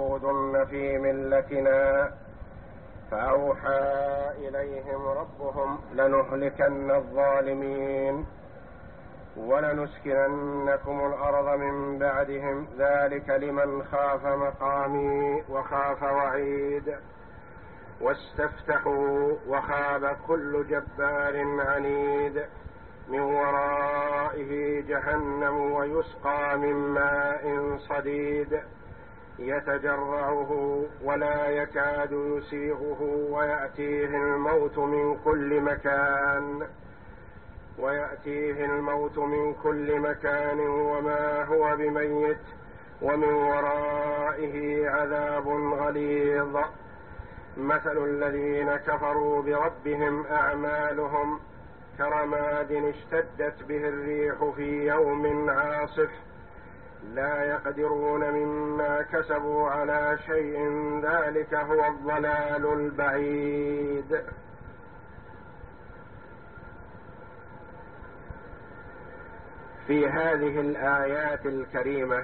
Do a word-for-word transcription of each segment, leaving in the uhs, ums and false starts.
لتعودن في ملتنا فأوحى إليهم ربهم لنهلكن الظالمين ولنسكننكم الأرض من بعدهم ذلك لمن خاف مقامي وخاف وعيد واستفتحوا وخاب كل جبار عنيد من ورائه جهنم ويسقى من ماء صديد يتجرعه ولا يكاد يسيغه ويأتيه الموت من كل مكان ويأتيه الموت من كل مكان وما هو بميت ومن ورائه عذاب غليظ مثل الذين كفروا بربهم أعمالهم كرماد اشتدت به الريح في يوم عاصف لا يقدرون مما كسبوا على شيء ذلك هو الضلال البعيد. في هذه الآيات الكريمة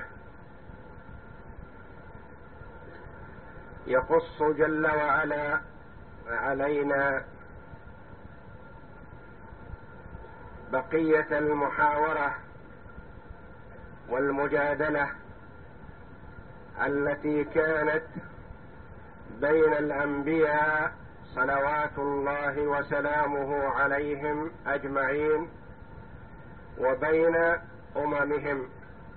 يقص جل وعلا علينا بقية المحاورة والمجادلة التي كانت بين الأنبياء صلوات الله وسلامه عليهم أجمعين وبين أممهم،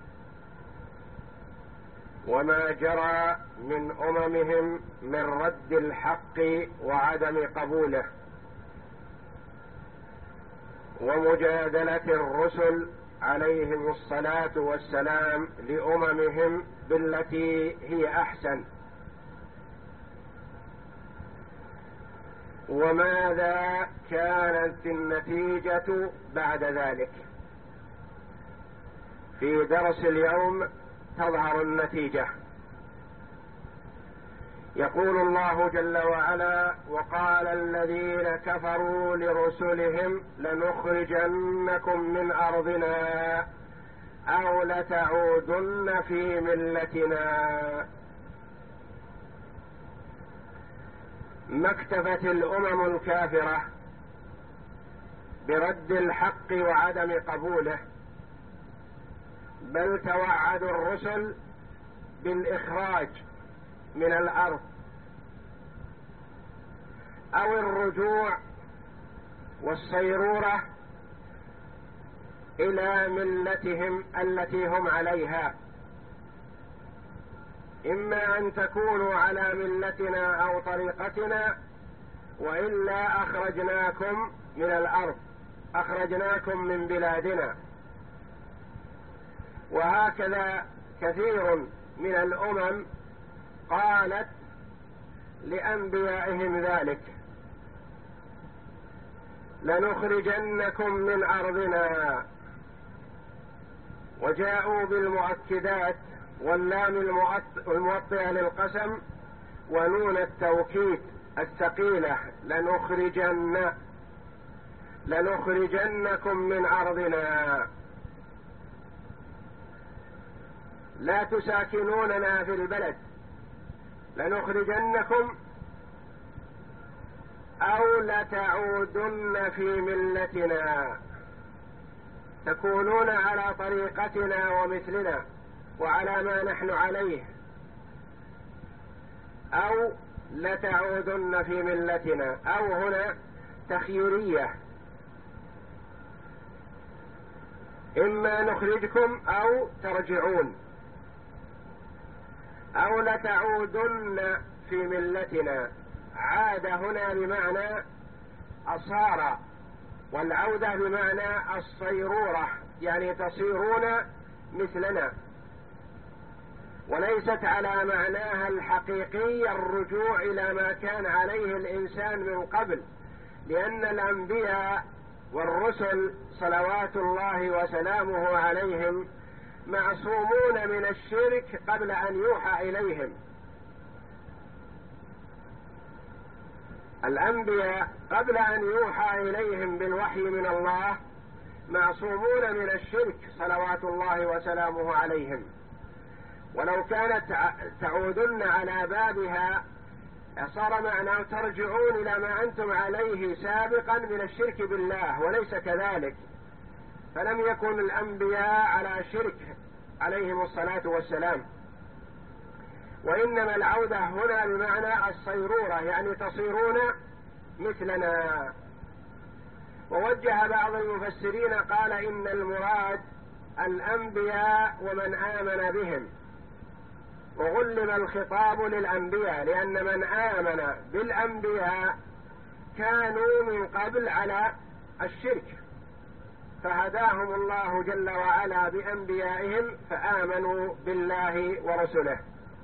وما جرى من أممهم من رد الحق وعدم قبوله، ومجادلة الرسل عليهم الصلاة والسلام لأممهم بالتي هي أحسن. وماذا كانت النتيجة بعد ذلك؟ في درس اليوم تظهر النتيجة. يقول الله جل وعلا: وقال الذين كفروا لرسلهم لنخرجنكم من أرضنا أو لتعودن في ملتنا. ما اكتفت الأمم الكافرة برد الحق وعدم قبوله، بل توعدوا الرسل بالإخراج من الأرض أو الرجوع والصيرورة إلى ملتهم التي هم عليها، إما أن تكونوا على ملتنا أو طريقتنا وإلا أخرجناكم من الأرض، أخرجناكم من بلادنا. وهكذا كثير من الأمم قالت لأنبيائهم ذلك: لنخرجنكم من أرضنا، وجاءوا بالمؤكدات واللام الموطئة للقسم ونون التوكيد الثقيلة: لنخرجن لنخرجنكم من أرضنا، لا تساكنوننا في البلد، لنخرجنكم أو لتعودن في ملتنا، تكونون على طريقتنا ومثلنا وعلى ما نحن عليه، أو لتعودن في ملتنا. أو هنا تخييرية، إما نخرجكم أو ترجعون، أو لتعودن في ملتنا. عاد هنا بمعنى أصار، والعودة بمعنى الصيرورة، يعني تصيرون مثلنا، وليست على معناها الحقيقي الرجوع إلى ما كان عليه الإنسان من قبل، لأن الأنبياء والرسل صلوات الله وسلامه عليهم معصومون من الشرك قبل أن يوحى إليهم. الأنبياء قبل أن يوحى إليهم بالوحي من الله معصومون من الشرك صلوات الله وسلامه عليهم، ولو كانت تعودن على بابها صار معناه ترجعون إلى ما أنتم عليه سابقا من الشرك بالله، وليس كذلك، فلم يكن الأنبياء على شرك عليهم الصلاة والسلام، وإنما العودة هنا بمعنى الصيرورة، يعني تصيرون مثلنا. ووجه بعض المفسرين قال إن المراد الأنبياء ومن آمن بهم، وغلب الخطاب للأنبياء، لأن من آمن بالأنبياء كانوا من قبل على الشرك، فهداهم الله جل وعلا بأنبيائهم فآمنوا بالله ورسله.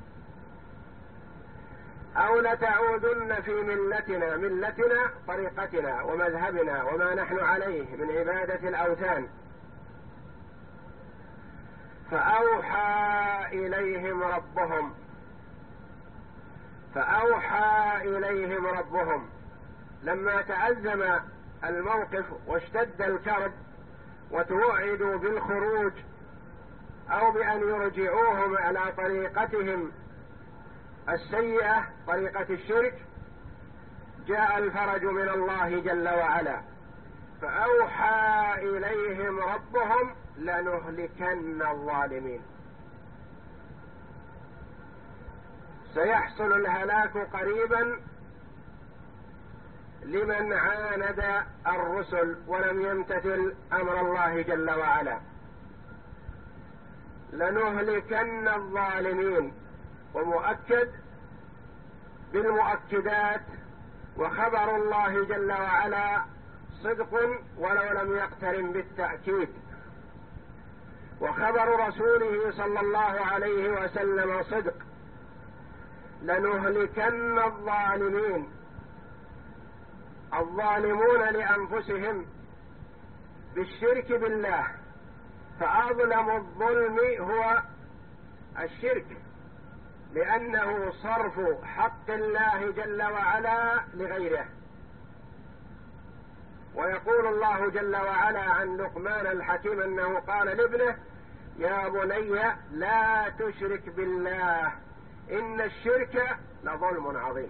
أو لتعودن في ملتنا، ملتنا طريقتنا ومذهبنا وما نحن عليه من عبادة الأوثان. فأوحى إليهم ربهم فأوحى إليهم ربهم لما تأزم الموقف واشتد الكرب وتوعدوا بالخروج أو بأن يرجعوهم على طريقتهم السيئة، طريقة الشرك، جاء الفرج من الله جل وعلا. فأوحى إليهم ربهم لنهلكن الظالمين. سيحصل الهلاك قريبا لمن عاند الرسل ولم يمتثل أمر الله جل وعلا. لنهلكن الظالمين، ومؤكد بالمؤكدات، وخبر الله جل وعلا صدق ولو لم يقترن بالتأكيد، وخبر رسوله صلى الله عليه وسلم صدق. لنهلكن الظالمين، الظالمون لأنفسهم بالشرك بالله، فأظلم الظلم هو الشرك، لأنه صرف حق الله جل وعلا لغيره. ويقول الله جل وعلا عن لقمان الحكيم أنه قال لابنه: يا بني لا تشرك بالله إن الشرك لظلم عظيم.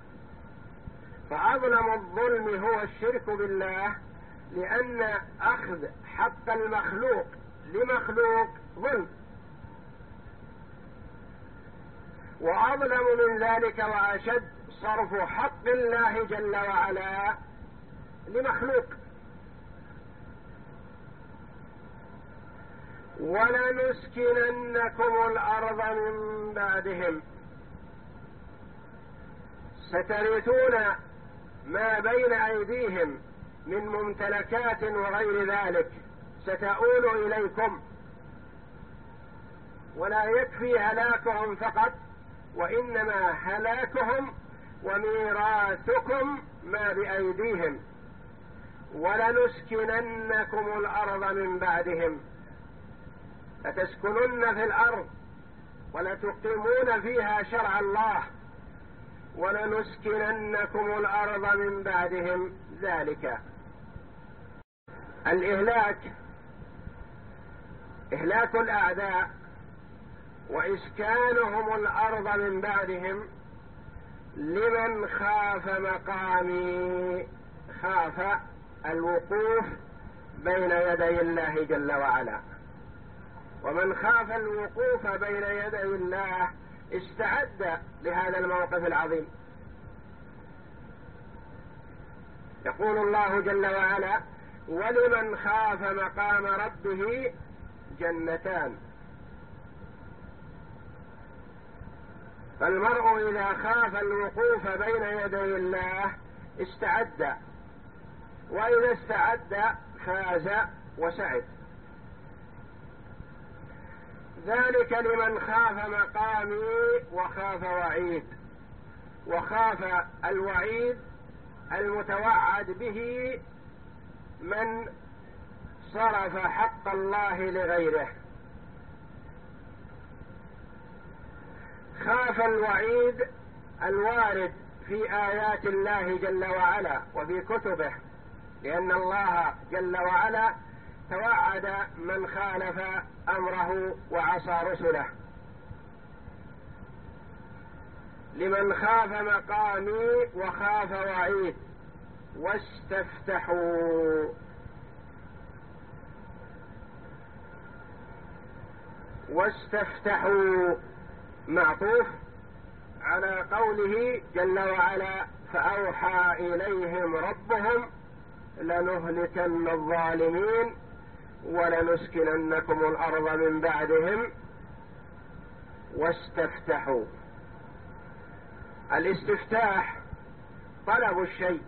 فأظلم الظلم هو الشرك بالله، لأن أخذ حق المخلوق لمخلوق ظلم، وأظلم من ذلك وأشد صرف حق الله جل وعلا لمخلوق. ولنسكننكم الأرض من بعدهم، سترثون ما بين أيديهم من ممتلكات وغير ذلك، ستؤول إليكم. ولا يكفي هلاكهم فقط، وإنما هلاكهم وميراثكم ما بأيديهم. ولنسكننكم الأرض من بعدهم، لتسكنن في الأرض ولتقيمون فيها شرع الله. ولنسكننكم الأرض من بعدهم، ذلك الإهلاك، إهلاك الأعداء وإسكانهم الأرض من بعدهم لمن خاف مقامي، خاف الوقوف بين يدي الله جل وعلا. ومن خاف الوقوف بين يدي الله استعد لهذا الموقف العظيم. يقول الله جل وعلا: ولمن خاف مقام ربه جنتان. فالمرء إذا خاف الوقوف بين يدي الله استعد، وإذا استعد فاز وسعد. ذلك لمن خاف مقامي وخاف وعيد. وخاف الوعيد المتوعد به من صرف حق الله لغيره. خاف الوعيد الوارد في آيات الله جل وعلا وفي كتبه، لأن الله جل وعلا توعد من خالف أمره وعصى رسله. لمن خاف مقامي وخاف وعيد. واستفتحوا، واستفتحوا معطوف على قوله جل وعلا: فأوحى إليهم ربهم لنهلكن الظالمين ولنسكننكم الأرض من بعدهم. واستفتحوا، الاستفتاح طلب الشيء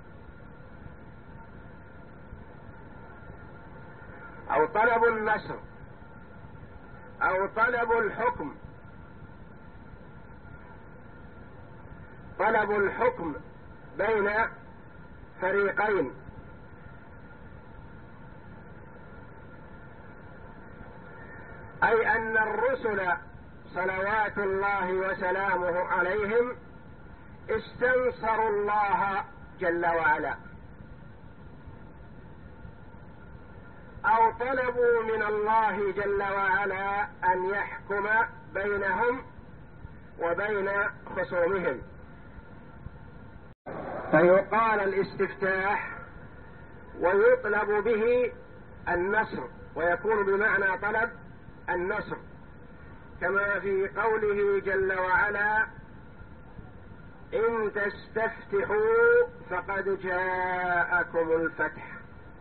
أو طلب النصر أو طلب الحكم، طلب الحكم بين فريقين، أي أن الرسل صلوات الله وسلامه عليهم استنصروا الله جل وعلا، أو طلبوا من الله جل وعلا أن يحكم بينهم وبين خصومهم، فيقال الاستفتاح ويطلب به النصر، ويكون بمعنى طلب النصر، كما في قوله جل وعلا: إن تستفتحوا فقد جاءكم الفتح.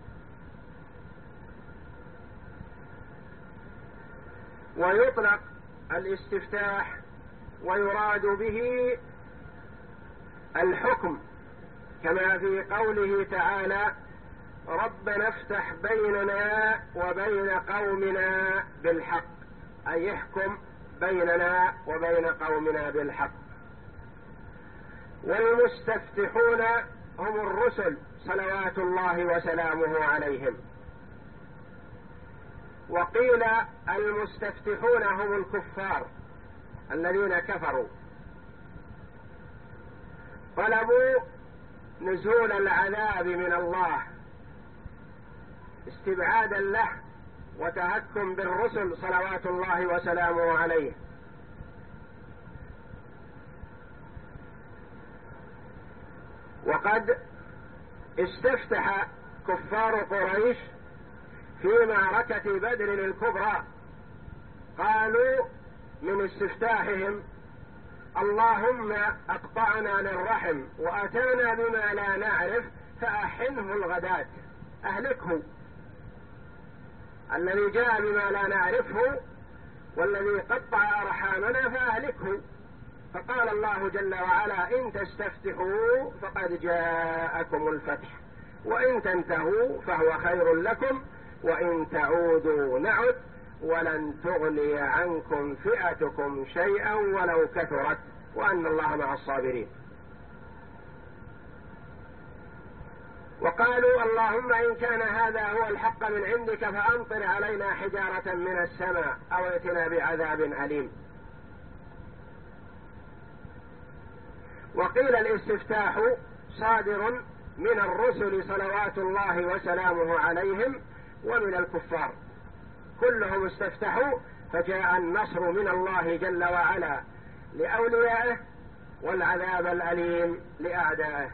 ويطلق الاستفتاح ويراد به الحكم، كما في قوله تعالى: ربنا افتح بيننا وبين قومنا بالحق، أي يحكم بيننا وبين قومنا بالحق. والمستفتحون هم الرسل صلوات الله وسلامه عليهم. وقيل المستفتحون هم الكفار الذين كفروا، طلبوا نزول العذاب من الله استبعادا له وتهكم بالرسل صلوات الله وسلامه عليه. وقد استفتح كفار قريش في معركة بدر الكبرى، قالوا من استفتاحهم: اللهم أقطعنا للرحم وأتانا بما لا نعرف فأحنه الغداة، أهلكه، الذي جاء بما لا نعرفه والذي قطع أرحامنا فأهلكه. فقال الله جل وعلا: إن تستفتحوا فقد جاءكم الفتح وإن تنتهوا فهو خير لكم وإن تعودوا نعد ولن تغني عنكم فئتكم شيئا ولو كثرت وأن الله مع الصابرين. وقالوا: اللهم إن كان هذا هو الحق من عندك فأمطر علينا حجارة من السماء أو ائتنا بعذاب أليم. وقيل الاستفتاح صادر من الرسل صلوات الله وسلامه عليهم ومن الكفار، كلهم استفتحوا فجاء النصر من الله جل وعلا لأوليائه والعذاب الأليم لأعدائه.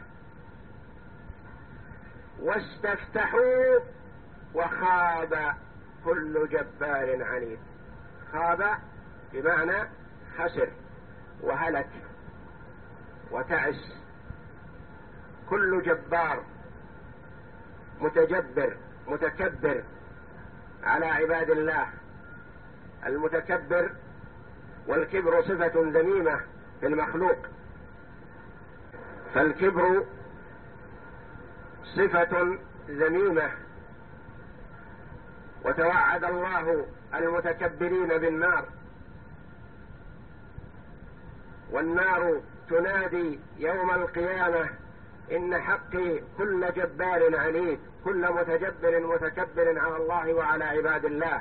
واستفتحوا وخاب كل جبار عنيد. خاب بمعنى خسر وهلك وتعس، كل جبار متجبر متكبر على عباد الله. المتكبر والكبر صفة ذميمة في المخلوق، فالكبر صفة ذميمة، وتوعد الله المتكبرين بالنار، والنار تنادي يوم القيامة: إن حقي كل جبار عنيد، كل متجبر متكبر على الله وعلى عباد الله.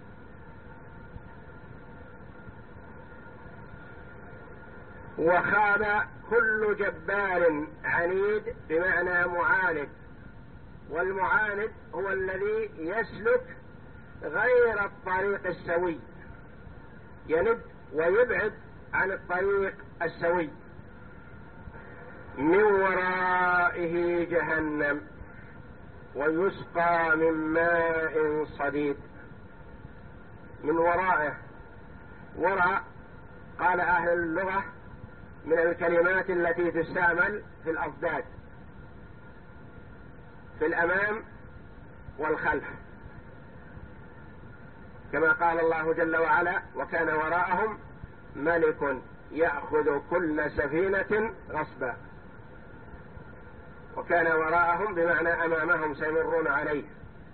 وخاب كل جبار عنيد بمعنى معاند، والمعاند هو الذي يسلك غير الطريق السوي، يند ويبعد عن الطريق السوي. من ورائه جهنم ويسقى من ماء صديد. من ورائه، وراء قال أهل اللغة من الكلمات التي تستعمل في الأضداد، في الأمام والخلف، كما قال الله جل وعلا: وكان وراءهم ملك يأخذ كل سفينة غصبا. وكان وراءهم بمعنى أمامهم سيمرون عليه.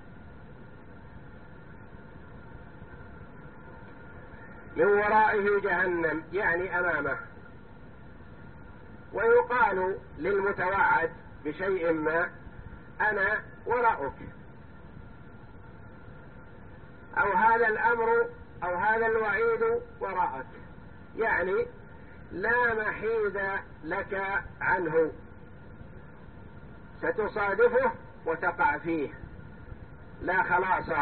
من ورائه جهنم يعني أمامه. ويقال للمتوعد بشيء ما: أنا وراءك، أو هذا الأمر أو هذا الوعيد وراءك، يعني لا محيد لك عنه، ستصادفه وتقع فيه، لا خلاص.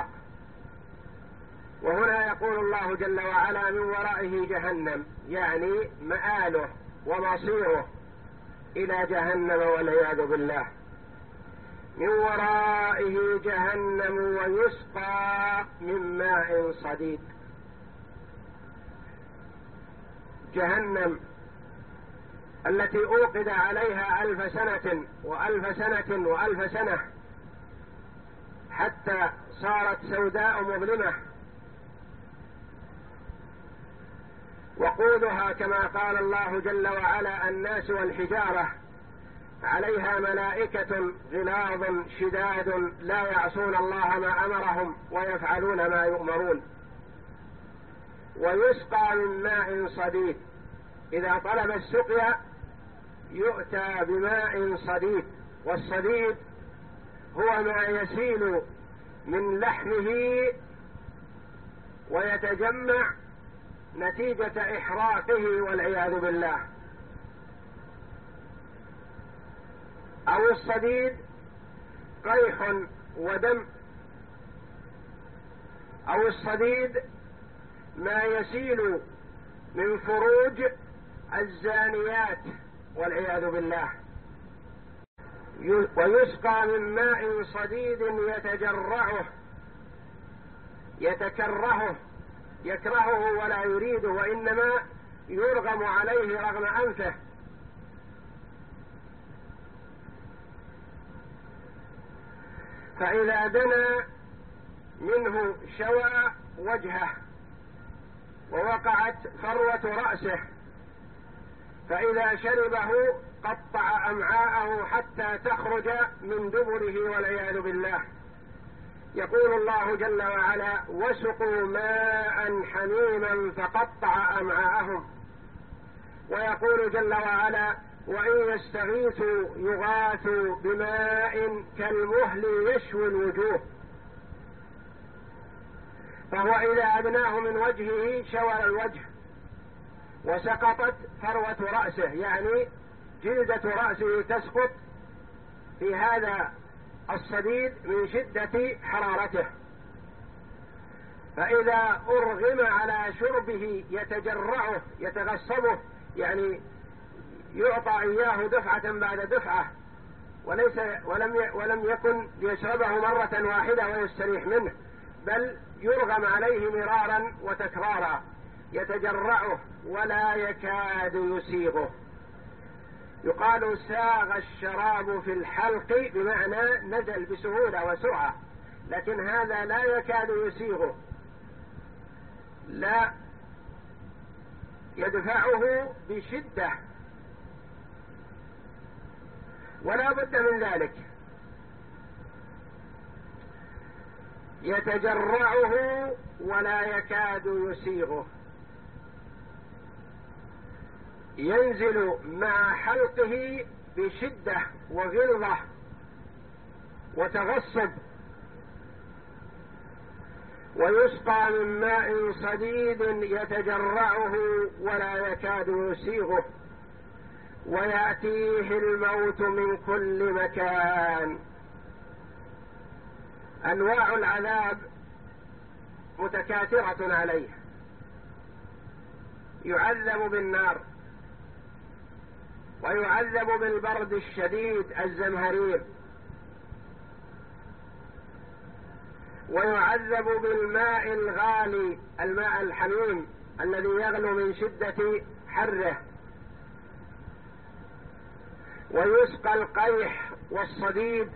وهنا يقول الله جل وعلا: من ورائه جهنم، يعني مآله ومصيره إلى جهنم والعياذ بالله. من ورائه جهنم ويسقى من ماء صديد. جهنم التي أوقد عليها ألف سنة وألف سنة وألف سنة حتى صارت سوداء مظلمة، وقودها كما قال الله جل وعلا: الناس والحجارة عليها ملائكة غلاظ شداد لا يعصون الله ما أمرهم ويفعلون ما يؤمرون. ويسقى من ماء صديد. إذا طلب السقيا يؤتى بماء صديد، والصديد هو ما يسيل من لحمه ويتجمع نتيجة إحراقه والعياذ بالله. أو الصديد قيح ودم، أو الصديد ما يسيل من فروج الزانيات والعياذ بالله. ويسقى من ماء صديد يتجرعه، يتكرهه، يكرهه ولا يريده، وإنما يرغم عليه رغم أنفه. فإذا دنا منه شوى وجهه ووقعت فروة رأسه، فإذا شربه قطع أمعاءه حتى تخرج من دبره والعياذ بالله. يقول الله جل وعلا: وسقوا ماء حميما فقطع أمعاءهم. ويقول جل وعلا: وإن يستغيثوا يغاثوا بماء كالمهل يشوي الوجوه. فهو إذا أدناه من وجهه شوى الوجه، وسقطت فروة رأسه، يعني جلدة رأسه تسقط في هذا الصديد من شدة حرارته. فإذا أرغم على شربه يتجرعه، يتغصبه، يعني يعطى إياه دفعة بعد دفعة، وليس ولم ولم يكن ليشربه مرة واحدة ويستريح منه، بل يرغم عليه مرارا وتكرارا، يتجرعه ولا يكاد يسيغه. يقال ساغ الشراب في الحلق، بمعنى نزل بسهولة وسرعة، لكن هذا لا يكاد يسيغه، لا يدفعه بشدة، ولا بد من ذلك. يتجرعه ولا يكاد يسيغه، ينزل مع حلقه بشدة وغلظة وتغصب. ويسقى من ماء صديد يتجرعه ولا يكاد يسيغه، ويأتيه الموت من كل مكان. أنواع العذاب متكاثرة عليه، يعذب بالنار، ويعذب بالبرد الشديد الزمهرير، ويعذب بالماء الغالي الماء الحميم الذي يغلو من شدة حره، ويسقى القيح والصديد.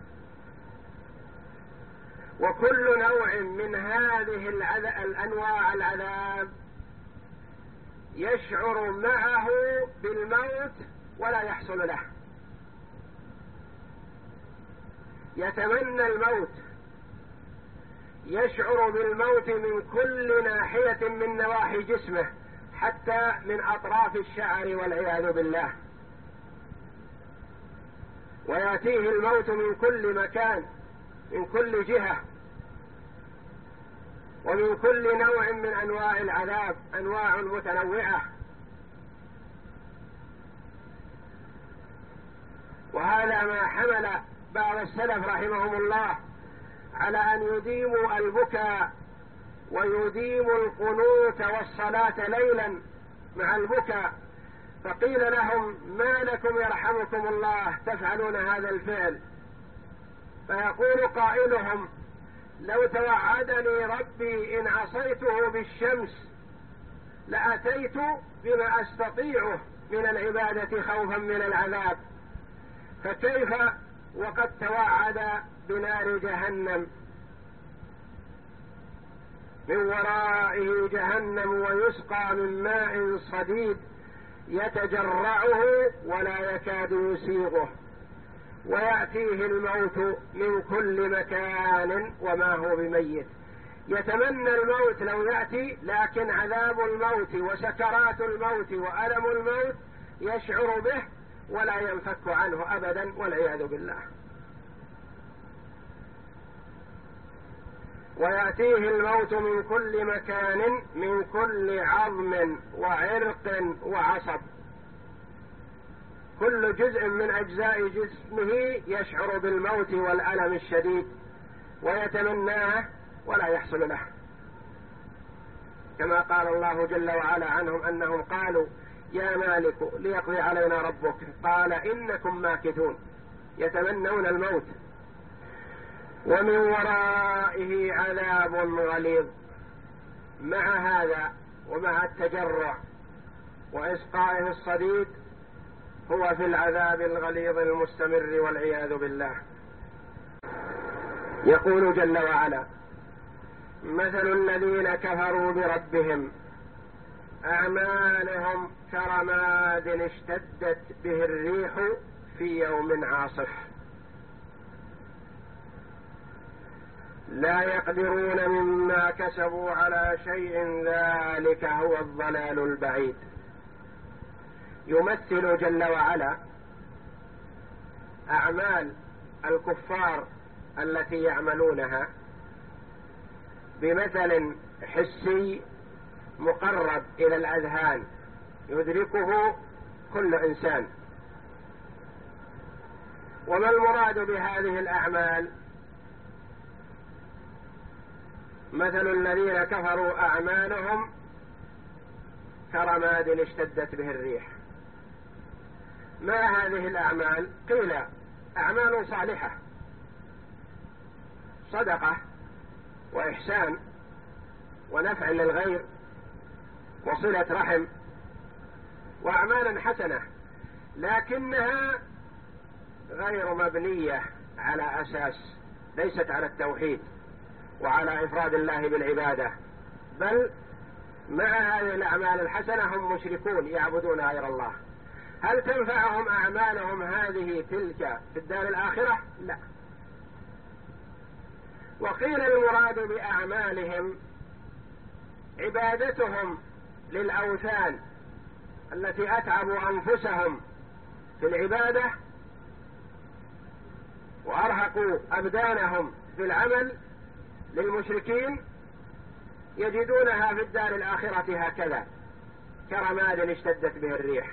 وكل نوع من هذه الأنواع العذاب يشعر معه بالموت ولا يحصل له، يتمنى الموت، يشعر بالموت من كل ناحية من نواحي جسمه، حتى من أطراف الشعر والعياذ بالله. ويأتيه الموت من كل مكان، من كل جهة، ومن كل نوع من أنواع العذاب، أنواع متنوعة. وهذا ما حمل بعض السلف رحمهم الله على أن يديموا البكاء ويديموا القنوت والصلاة ليلا مع البكاء، فقيل لهم: ما لكم يرحمكم الله تفعلون هذا الفعل؟ فيقول قائلهم: لو توعدني ربي إن عصيته بالشمس لأتيت بما أستطيعه من العبادة خوفا من العذاب، فكيف وقد توعد بنار جهنم من ورائه جهنم ويسقى من ماء صديد يتجرعه ولا يكاد يسيغه، ويأتيه الموت من كل مكان وما هو بميت. يتمنى الموت لو يأتي، لكن عذاب الموت وسكرات الموت وألم الموت يشعر به ولا ينفك عنه أبدا والعياذ بالله. ويأتيه الموت من كل مكان، من كل عظم وعرق وعصب، كل جزء من أجزاء جسمه يشعر بالموت والألم الشديد ويتمناه ولا يحصل له، كما قال الله جل وعلا عنهم أنهم قالوا: يا مالك ليقضي علينا ربك، قال إنكم ماكثون. يتمنون الموت. ومن ورائه عذاب غليظ. مع هذا ومع التجرع وإسقائه الصديد هو في العذاب الغليظ المستمر والعياذ بالله. يقول جل وعلا: مثل الذين كفروا بربهم أعمالهم كرماد اشتدت به الريح في يوم عاصف لا يقدرون مما كسبوا على شيء ذلك هو الضلال البعيد. يمثل جل وعلا أعمال الكفار التي يعملونها بمثل حسي مقرب إلى الأذهان يدركه كل إنسان. وما المراد بهذه الأعمال؟ مثل الذين كفروا أعمالهم كرماد اشتدت به الريح. ما هذه الأعمال؟ قيل أعمال صالحة، صدقة وإحسان ونفع للغير وصلة رحم، وأعمالا حسنة، لكنها غير مبنية على أساس، ليست على التوحيد وعلى إفراد الله بالعبادة، بل مع هذه الأعمال الحسنة هم مشركون يعبدون غير الله. هل تنفعهم أعمالهم هذه تلك في الدار الآخرة؟ لا. وقيل المراد بأعمالهم عبادتهم للأوثان التي أتعبوا أنفسهم في العبادة وأرهقوا أبدانهم في العمل للمشركين، يجدونها في الدار الآخرة هكذا كرماد اشتدت به الريح.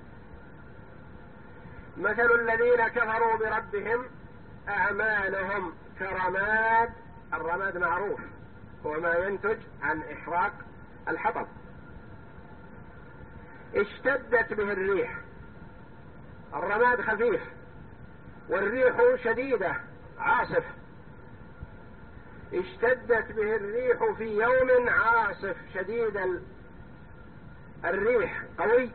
مثل الذين كفروا بربهم أعمالهم كرماد. الرماد معروف، هو ما ينتج عن إحراق الحطب، اشتدت به الريح، الرماد خفيف والريح شديدة عاصف، اشتدت به الريح في يوم عاصف شديد الريح قوي،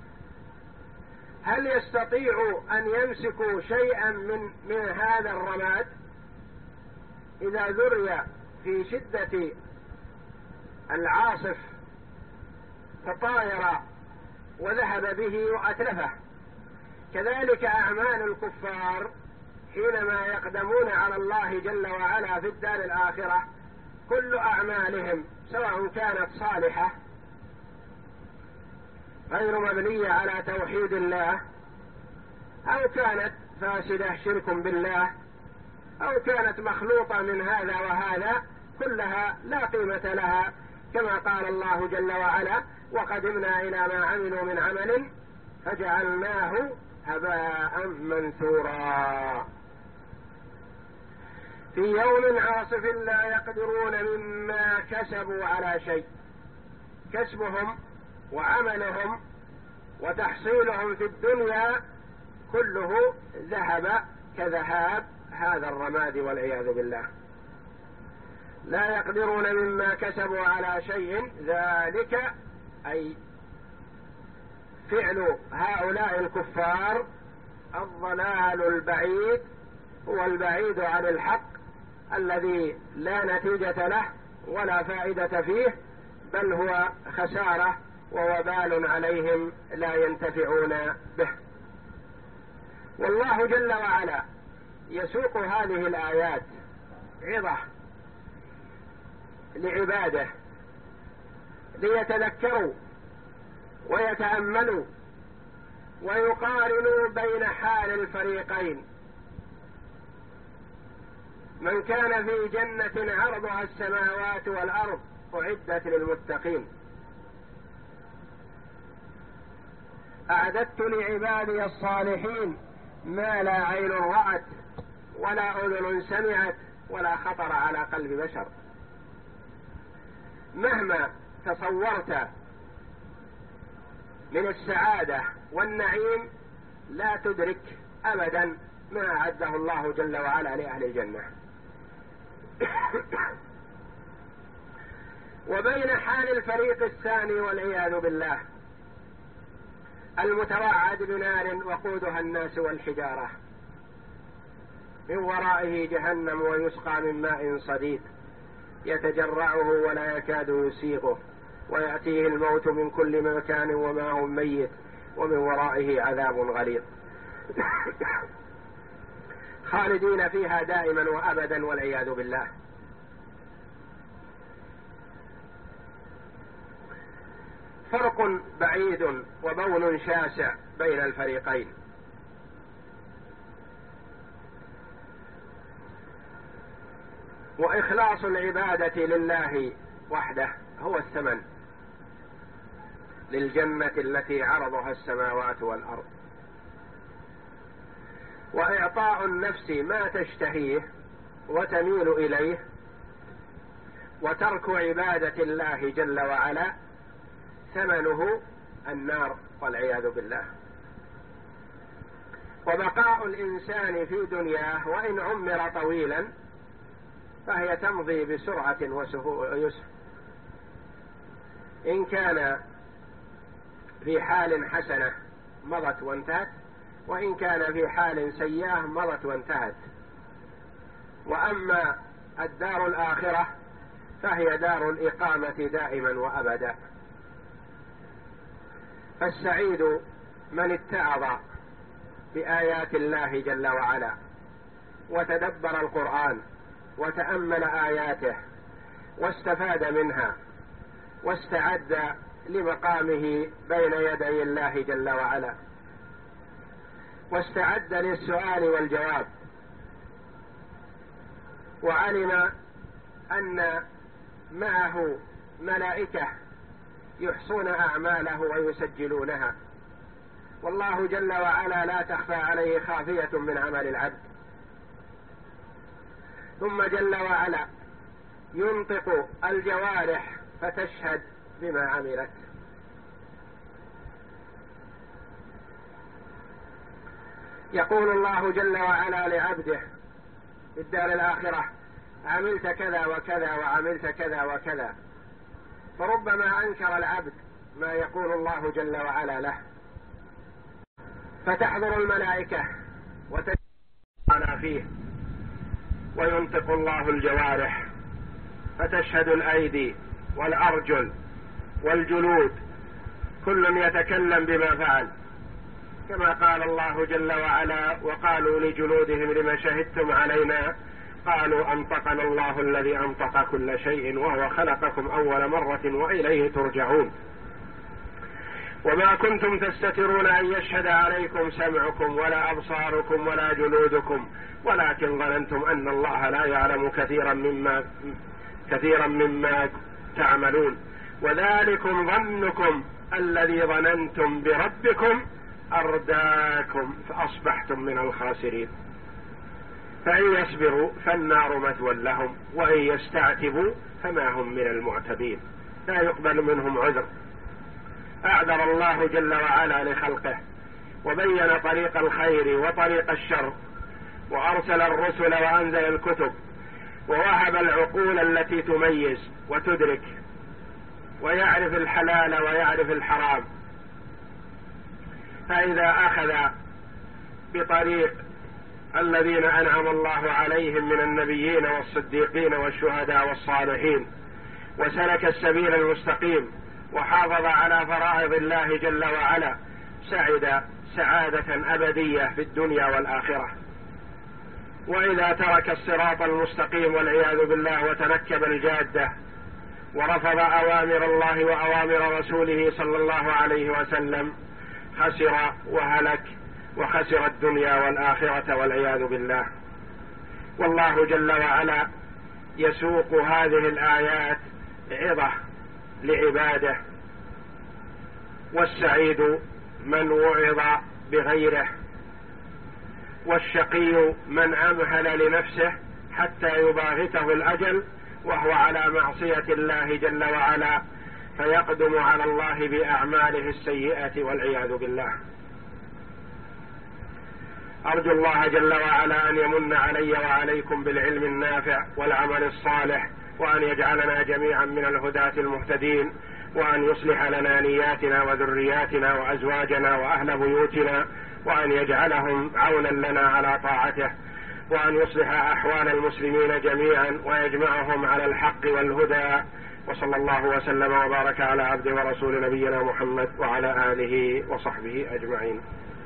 هل يستطيع أن يمسكوا شيئا من, من هذا الرماد إذا ذري في شدة العاصف تطاير وذهب به وأتلفه؟ كذلك أعمال الكفار حينما يقدمون على الله جل وعلا في الدار الآخرة، كل أعمالهم سواء كانت صالحة غير مبنية على توحيد الله، أو كانت فاسدة شرك بالله، أو كانت مخلوطة من هذا وهذا، كلها لا قيمة لها، كما قال الله جل وعلا: وقدمنا إلى ما عملوا من عمل فجعلناه هباء منثورا. في يوم عاصف لا يقدرون مما كسبوا على شيء، كسبهم وعملهم وتحصيلهم في الدنيا كله ذهب كذهاب هذا الرماد والعياذ بالله. لا يقدرون مما كسبوا على شيء، ذلك أي فعل هؤلاء الكفار الضلال البعيد، هو البعيد عن الحق الذي لا نتيجة له ولا فائدة فيه، بل هو خسارة ووبال عليهم لا ينتفعون به. والله جل وعلا يسوق هذه الآيات عظة لعباده ليتذكروا ويتأملوا ويقارنوا بين حال الفريقين، من كان في جنة عرضها السماوات والأرض أعدت للمتقين، أعددت لعبادي الصالحين ما لا عين رأت ولا أذن سمعت ولا خطر على قلب بشر. مهما تصورت من السعادة والنعيم لا تدرك أبدا ما أعده الله جل وعلا لأهل الجنة. وبين حال الفريق الثاني والعياذ بالله المتوعد بنار وقودها الناس والحجارة، من ورائه جهنم ويسقى من ماء صديد يتجرعه ولا يكاد يسيغه ويأتيه الموت من كل مكان وما هو ميت ومن ورائه عذاب غليظ خالدين فيها دائما وأبدا والعياذ بالله. فرق بعيد وبون شاسع بين الفريقين. وإخلاص العبادة لله وحده هو الثمن للجنة التي عرضها السماوات والأرض، وإعطاء النفس ما تشتهيه وتميل إليه، وترك عبادة الله جل وعلا ثمنه النار والعياذ بالله. وبقاء الإنسان في دنياه وإن عمر طويلا فهي تمضي بسرعة ويسر، إن كان في حال حسنة مضت وانتهت، وإن كان في حال سيئة مضت وانتهت. وأما الدار الآخرة فهي دار الإقامة دائما وأبدا. فالسعيد من اتعظ بآيات الله جل وعلا وتدبر القرآن وتأمل آياته واستفاد منها واستعد لمقامه بين يدي الله جل وعلا، واستعد للسؤال والجواب، وعلم أن معه ملائكة يحصون أعماله ويسجلونها، والله جل وعلا لا تخفى عليه خافية من عمل العبد. ثم جل وعلا ينطق الجوارح فتشهد بما عملت، يقول الله جل وعلا لعبده في الدار الآخرة: عملت كذا وكذا وعملت كذا وكذا، فربما أنكر العبد ما يقول الله جل وعلا له، فتحضر الملائكة وتشهد فيه، وينطق الله الجوارح فتشهد الأيدي والأرجل والجلود، كل يتكلم بما فعل، كما قال الله جل وعلا: وقالوا لجلودهم لما شهدتم علينا قالوا أنطقنا الله الذي أنطق كل شيء وهو خلقكم أول مرة وإليه ترجعون. وما كنتم تستترون أن يشهد عليكم سمعكم ولا أبصاركم ولا جلودكم ولكن ظننتم أن الله لا يعلم كثيرا مما كثيرا مما تعملون وذلكم ظنكم الذي ظننتم بربكم أرداكم فأصبحتم من الخاسرين. فإن يصبروا فالنار مثوى لهم وإن يستعتبوا فما هم من المعتبين، لا يقبل منهم عذر. أعذر الله جل وعلا لخلقه وبين طريق الخير وطريق الشر، وأرسل الرسل وأنزل الكتب، ووهب العقول التي تميز وتدرك ويعرف الحلال ويعرف الحرام. فإذا أخذ بطريق الذين أنعم الله عليهم من النبيين والصديقين والشهداء والصالحين وسلك السبيل المستقيم وحافظ على فرائض الله جل وعلا، سعد سعادة أبدية في الدنيا والآخرة. وإذا ترك الصراط المستقيم والعياذ بالله وتنكب الجادة ورفض أوامر الله وأوامر رسوله صلى الله عليه وسلم خسر وهلك وخسر الدنيا والآخرة والعياذ بالله. والله جل وعلا يسوق هذه الآيات عظة لعباده، والسعيد من وعظ بغيره، والشقي من أمهل لنفسه حتى يباغته الأجل وهو على معصية الله جل وعلا فيقدم على الله بأعماله السيئة والعياذ بالله. أرجو الله جل وعلا أن يمن علي وعليكم بالعلم النافع والعمل الصالح، وأن يجعلنا جميعا من الهداة المهتدين، وأن يصلح لنا نياتنا وذرياتنا وأزواجنا وأهل بيوتنا، وأن يجعلهم عونا لنا على طاعته، وأن يصلح أحوال المسلمين جميعا ويجمعهم على الحق والهدى. وصلى الله وسلم وبارك على عبد ورسول نبينا محمد وعلى آله وصحبه أجمعين.